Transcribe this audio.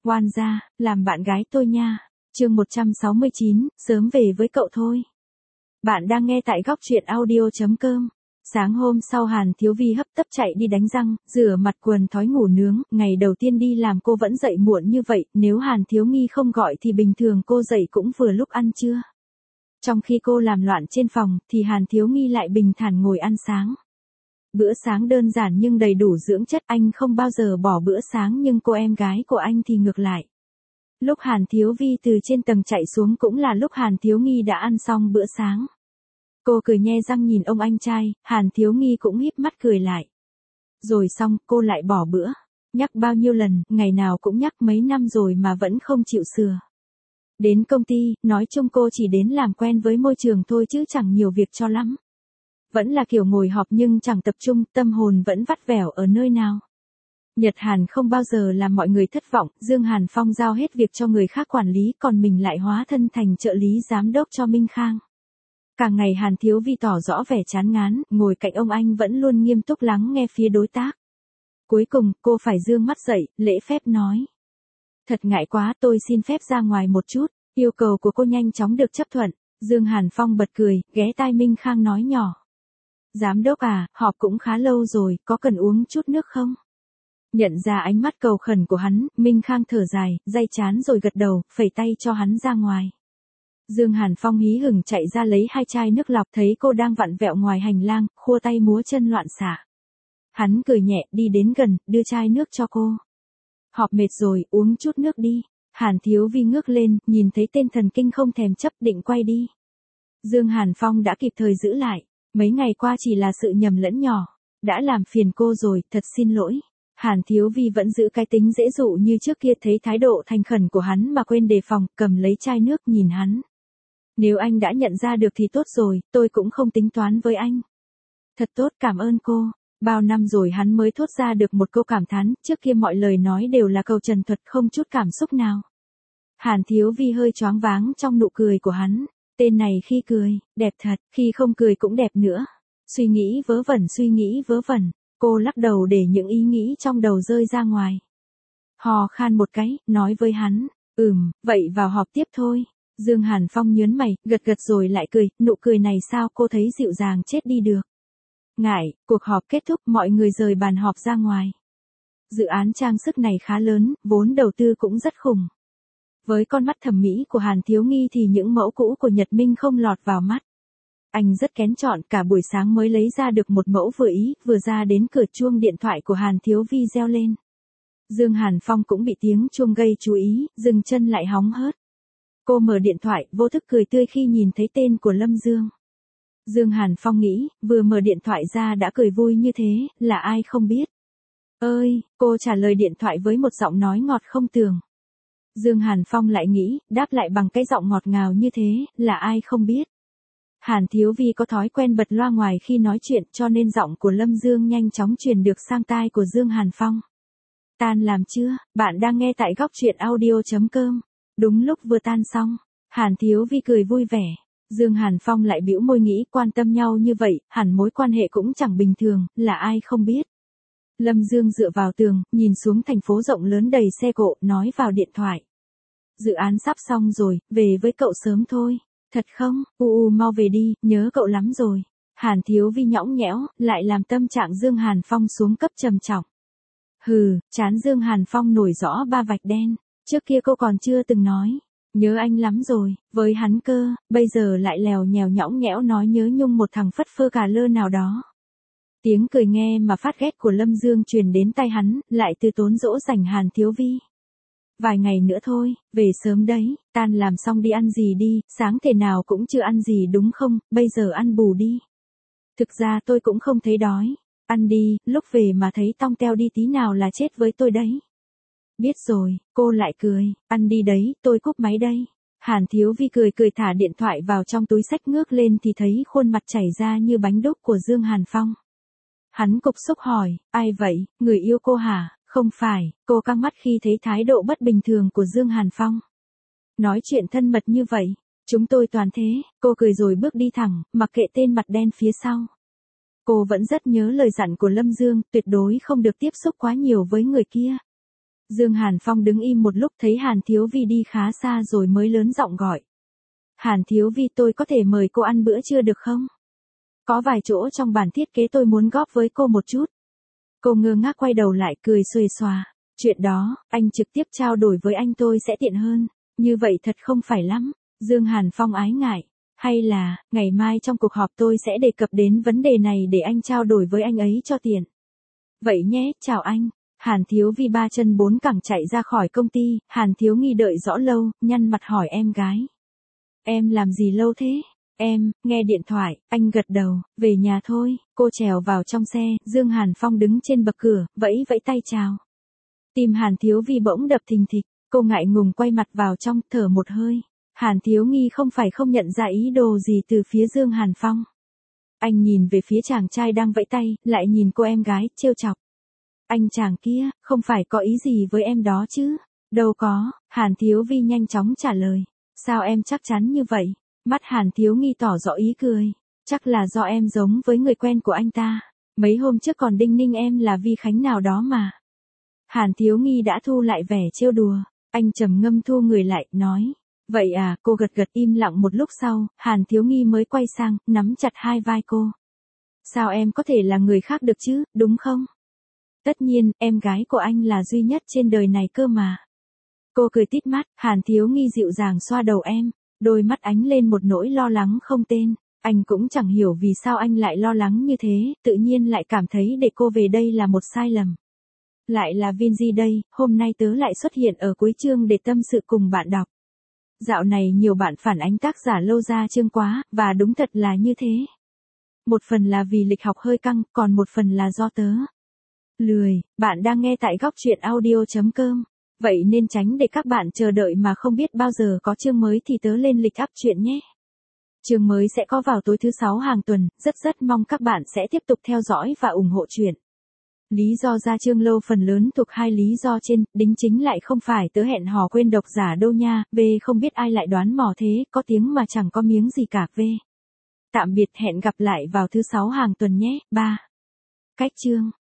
Oan gia, làm bạn gái tôi nha. Chương 169, sớm về với cậu thôi. Bạn đang nghe tại góc truyện audio.com. Sáng hôm sau Hàn Thiếu Vi hấp tấp chạy đi đánh răng, rửa mặt quần thói ngủ nướng, ngày đầu tiên đi làm cô vẫn dậy muộn như vậy, nếu Hàn Thiếu Nghi không gọi thì bình thường cô dậy cũng vừa lúc ăn trưa. Trong khi cô làm loạn trên phòng, thì Hàn Thiếu Nghi lại bình thản ngồi ăn sáng. Bữa sáng đơn giản nhưng đầy đủ dưỡng chất, anh không bao giờ bỏ bữa sáng nhưng cô em gái của anh thì ngược lại. Lúc Hàn Thiếu Vi từ trên tầng chạy xuống cũng là lúc Hàn Thiếu Nghi đã ăn xong bữa sáng. Cô cười nhe răng nhìn ông anh trai, Hàn Thiếu Nghi cũng híp mắt cười lại. Rồi xong, cô lại bỏ bữa. Nhắc bao nhiêu lần, ngày nào cũng nhắc mấy năm rồi mà vẫn không chịu sửa. Đến công ty, nói chung cô chỉ đến làm quen với môi trường thôi chứ chẳng nhiều việc cho lắm. Vẫn là kiểu ngồi họp nhưng chẳng tập trung, tâm hồn vẫn vắt vẻo ở nơi nào. Nhật Hàn không bao giờ làm mọi người thất vọng, Dương Hàn Phong giao hết việc cho người khác quản lý còn mình lại hóa thân thành trợ lý giám đốc cho Minh Khang. Càng ngày Hàn Thiếu Vi tỏ rõ vẻ chán ngán, ngồi cạnh ông anh vẫn luôn nghiêm túc lắng nghe phía đối tác. Cuối cùng, cô phải dương mắt dậy, lễ phép nói. Thật ngại quá, tôi xin phép ra ngoài một chút. Yêu cầu của cô nhanh chóng được chấp thuận. Dương Hàn Phong bật cười, ghé tai Minh Khang nói nhỏ. Giám đốc à, họp cũng khá lâu rồi, có cần uống chút nước không? Nhận ra ánh mắt cầu khẩn của hắn, Minh Khang thở dài, day chán rồi gật đầu, phẩy tay cho hắn ra ngoài. Dương Hàn Phong hí hửng chạy ra lấy 2 chai nước lọc, thấy cô đang vặn vẹo ngoài hành lang, khua tay múa chân loạn xạ. Hắn cười nhẹ, đi đến gần, đưa chai nước cho cô. Họp mệt rồi, uống chút nước đi. Hàn Thiếu Vi ngước lên, nhìn thấy tên thần kinh không thèm chấp định quay đi. Dương Hàn Phong đã kịp thời giữ lại. Mấy ngày qua chỉ là sự nhầm lẫn nhỏ. Đã làm phiền cô rồi, thật xin lỗi. Hàn Thiếu Vi vẫn giữ cái tính dễ dụ như trước kia, thấy thái độ thành khẩn của hắn mà quên đề phòng, cầm lấy chai nước nhìn hắn. Nếu anh đã nhận ra được thì tốt rồi, tôi cũng không tính toán với anh. Thật tốt, cảm ơn cô. Bao năm rồi hắn mới thốt ra được một câu cảm thán, trước kia mọi lời nói đều là câu trần thuật không chút cảm xúc nào. Hàn Thiếu Vi hơi choáng váng trong nụ cười của hắn. Tên này khi cười, đẹp thật, khi không cười cũng đẹp nữa. Suy nghĩ vớ vẩn, cô lắc đầu để những ý nghĩ trong đầu rơi ra ngoài. Hò khan một cái, nói với hắn, vậy vào họp tiếp thôi. Dương Hàn Phong nhớn mày, gật gật rồi lại cười, nụ cười này sao cô thấy dịu dàng chết đi được. Ngại, cuộc họp kết thúc, mọi người rời bàn họp ra ngoài. Dự án trang sức này khá lớn, vốn đầu tư cũng rất khủng. Với con mắt thẩm mỹ của Hàn Thiếu Nghi thì những mẫu cũ của Nhật Minh không lọt vào mắt. Anh rất kén chọn, cả buổi sáng mới lấy ra được một mẫu vừa ý, vừa ra đến cửa chuông điện thoại của Hàn Thiếu Vi reo lên. Dương Hàn Phong cũng bị tiếng chuông gây chú ý, dừng chân lại hóng hớt. Cô mở điện thoại, vô thức cười tươi khi nhìn thấy tên của Lâm Dương. Dương Hàn Phong nghĩ, vừa mở điện thoại ra đã cười vui như thế, là ai không biết. Ơi, cô trả lời điện thoại với một giọng nói ngọt không tường. Dương Hàn Phong lại nghĩ, đáp lại bằng cái giọng ngọt ngào như thế, là ai không biết. Hàn Thiếu Vi có thói quen bật loa ngoài khi nói chuyện cho nên giọng của Lâm Dương nhanh chóng truyền được sang tai của Dương Hàn Phong. Tan làm chưa, bạn đang nghe tại góc truyện audio.com. Đúng lúc vừa tan xong, Hàn Thiếu Vi cười vui vẻ. Dương Hàn Phong lại bĩu môi nghĩ quan tâm nhau như vậy, hẳn mối quan hệ cũng chẳng bình thường, là ai không biết. Lâm Dương dựa vào tường, nhìn xuống thành phố rộng lớn đầy xe cộ, nói vào điện thoại. Dự án sắp xong rồi, về với cậu sớm thôi. Thật không, mau về đi, nhớ cậu lắm rồi. Hàn Thiếu Vi nhõng nhẽo, lại làm tâm trạng Dương Hàn Phong xuống cấp trầm trọng. Chán Dương Hàn Phong nổi rõ 3 vạch đen. Trước kia cô còn chưa từng nói, nhớ anh lắm rồi, với hắn cơ, bây giờ lại lèo nhèo nhõng nhẽo nói nhớ nhung một thằng phất phơ cà lơ nào đó. Tiếng cười nghe mà phát ghét của Lâm Dương truyền đến tai hắn, lại từ tốn dỗ dành Hàn Thiếu Vi. Vài ngày nữa thôi, về sớm đấy, tan làm xong đi ăn gì đi, sáng thế nào cũng chưa ăn gì đúng không, bây giờ ăn bù đi. Thực ra tôi cũng không thấy đói, ăn đi, lúc về mà thấy tong teo đi tí nào là chết với tôi đấy. Biết rồi, cô lại cười, ăn đi đấy, tôi cúp máy đây. Hàn Thiếu Vi cười thả điện thoại vào trong túi xách ngước lên thì thấy khuôn mặt chảy ra như bánh đúc của Dương Hàn Phong. Hắn cục xúc hỏi, ai vậy, người yêu cô hả? Không phải, cô căng mắt khi thấy thái độ bất bình thường của Dương Hàn Phong. Nói chuyện thân mật như vậy, chúng tôi toàn thế, cô cười rồi bước đi thẳng, mặc kệ tên mặt đen phía sau. Cô vẫn rất nhớ lời dặn của Lâm Dương, tuyệt đối không được tiếp xúc quá nhiều với người kia. Dương Hàn Phong đứng im một lúc thấy Hàn Thiếu Vi đi khá xa rồi mới lớn giọng gọi. Hàn Thiếu Vi, tôi có thể mời cô ăn bữa trưa được không? Có vài chỗ trong bản thiết kế tôi muốn góp với cô một chút. Cô ngơ ngác quay đầu lại cười xuề xòa. Chuyện đó, anh trực tiếp trao đổi với anh tôi sẽ tiện hơn. Như vậy thật không phải lắm. Dương Hàn Phong ái ngại. Hay là, ngày mai trong cuộc họp tôi sẽ đề cập đến vấn đề này để anh trao đổi với anh ấy cho tiện. Vậy nhé, chào anh. Hàn Thiếu Vi ba chân bốn cẳng chạy ra khỏi công ty, Hàn Thiếu Nghi đợi rõ lâu, nhăn mặt hỏi em gái. Em làm gì lâu thế? Em, nghe điện thoại, anh gật đầu, về nhà thôi, cô trèo vào trong xe, Dương Hàn Phong đứng trên bậc cửa, vẫy vẫy tay chào. Tim Hàn Thiếu Vi bỗng đập thình thịch, cô ngại ngùng quay mặt vào trong, thở một hơi. Hàn Thiếu Nghi không phải không nhận ra ý đồ gì từ phía Dương Hàn Phong. Anh nhìn về phía chàng trai đang vẫy tay, lại nhìn cô em gái, trêu chọc. Anh chàng kia, không phải có ý gì với em đó chứ? Đâu có, Hàn Thiếu Vi nhanh chóng trả lời. Sao em chắc chắn như vậy? Mắt Hàn Thiếu Nghi tỏ rõ ý cười. Chắc là do em giống với người quen của anh ta. Mấy hôm trước còn đinh ninh em là Vi Khánh nào đó mà. Hàn Thiếu Nghi đã thu lại vẻ trêu đùa. Anh trầm ngâm thu người lại, nói. Vậy à, cô gật gật im lặng một lúc sau, Hàn Thiếu Nghi mới quay sang, nắm chặt hai vai cô. Sao em có thể là người khác được chứ, đúng không? Tất nhiên, em gái của anh là duy nhất trên đời này cơ mà. Cô cười tít mắt, Hàn Thiếu Nghi dịu dàng xoa đầu em, đôi mắt ánh lên một nỗi lo lắng không tên. Anh cũng chẳng hiểu vì sao anh lại lo lắng như thế, tự nhiên lại cảm thấy để cô về đây là một sai lầm. Lại là Vinzy đây, hôm nay tớ lại xuất hiện ở cuối chương để tâm sự cùng bạn đọc. Dạo này nhiều bạn phản ánh tác giả lâu ra chương quá, và đúng thật là như thế. Một phần là vì lịch học hơi căng, còn một phần là do tớ lười. Bạn đang nghe tại góc truyện audio.com. Vậy nên tránh để các bạn chờ đợi mà không biết bao giờ có chương mới thì tớ lên lịch up truyện nhé. Chương mới sẽ có vào tối thứ 6 hàng tuần, rất mong các bạn sẽ tiếp tục theo dõi và ủng hộ truyện. Lý do ra chương lâu phần lớn thuộc hai lý do trên, đính chính lại không phải tớ hẹn hò quên độc giả đâu nha, B không biết ai lại đoán mò thế, có tiếng mà chẳng có miếng gì cả V. Tạm biệt, hẹn gặp lại vào thứ 6 hàng tuần nhé, 3. Cách chương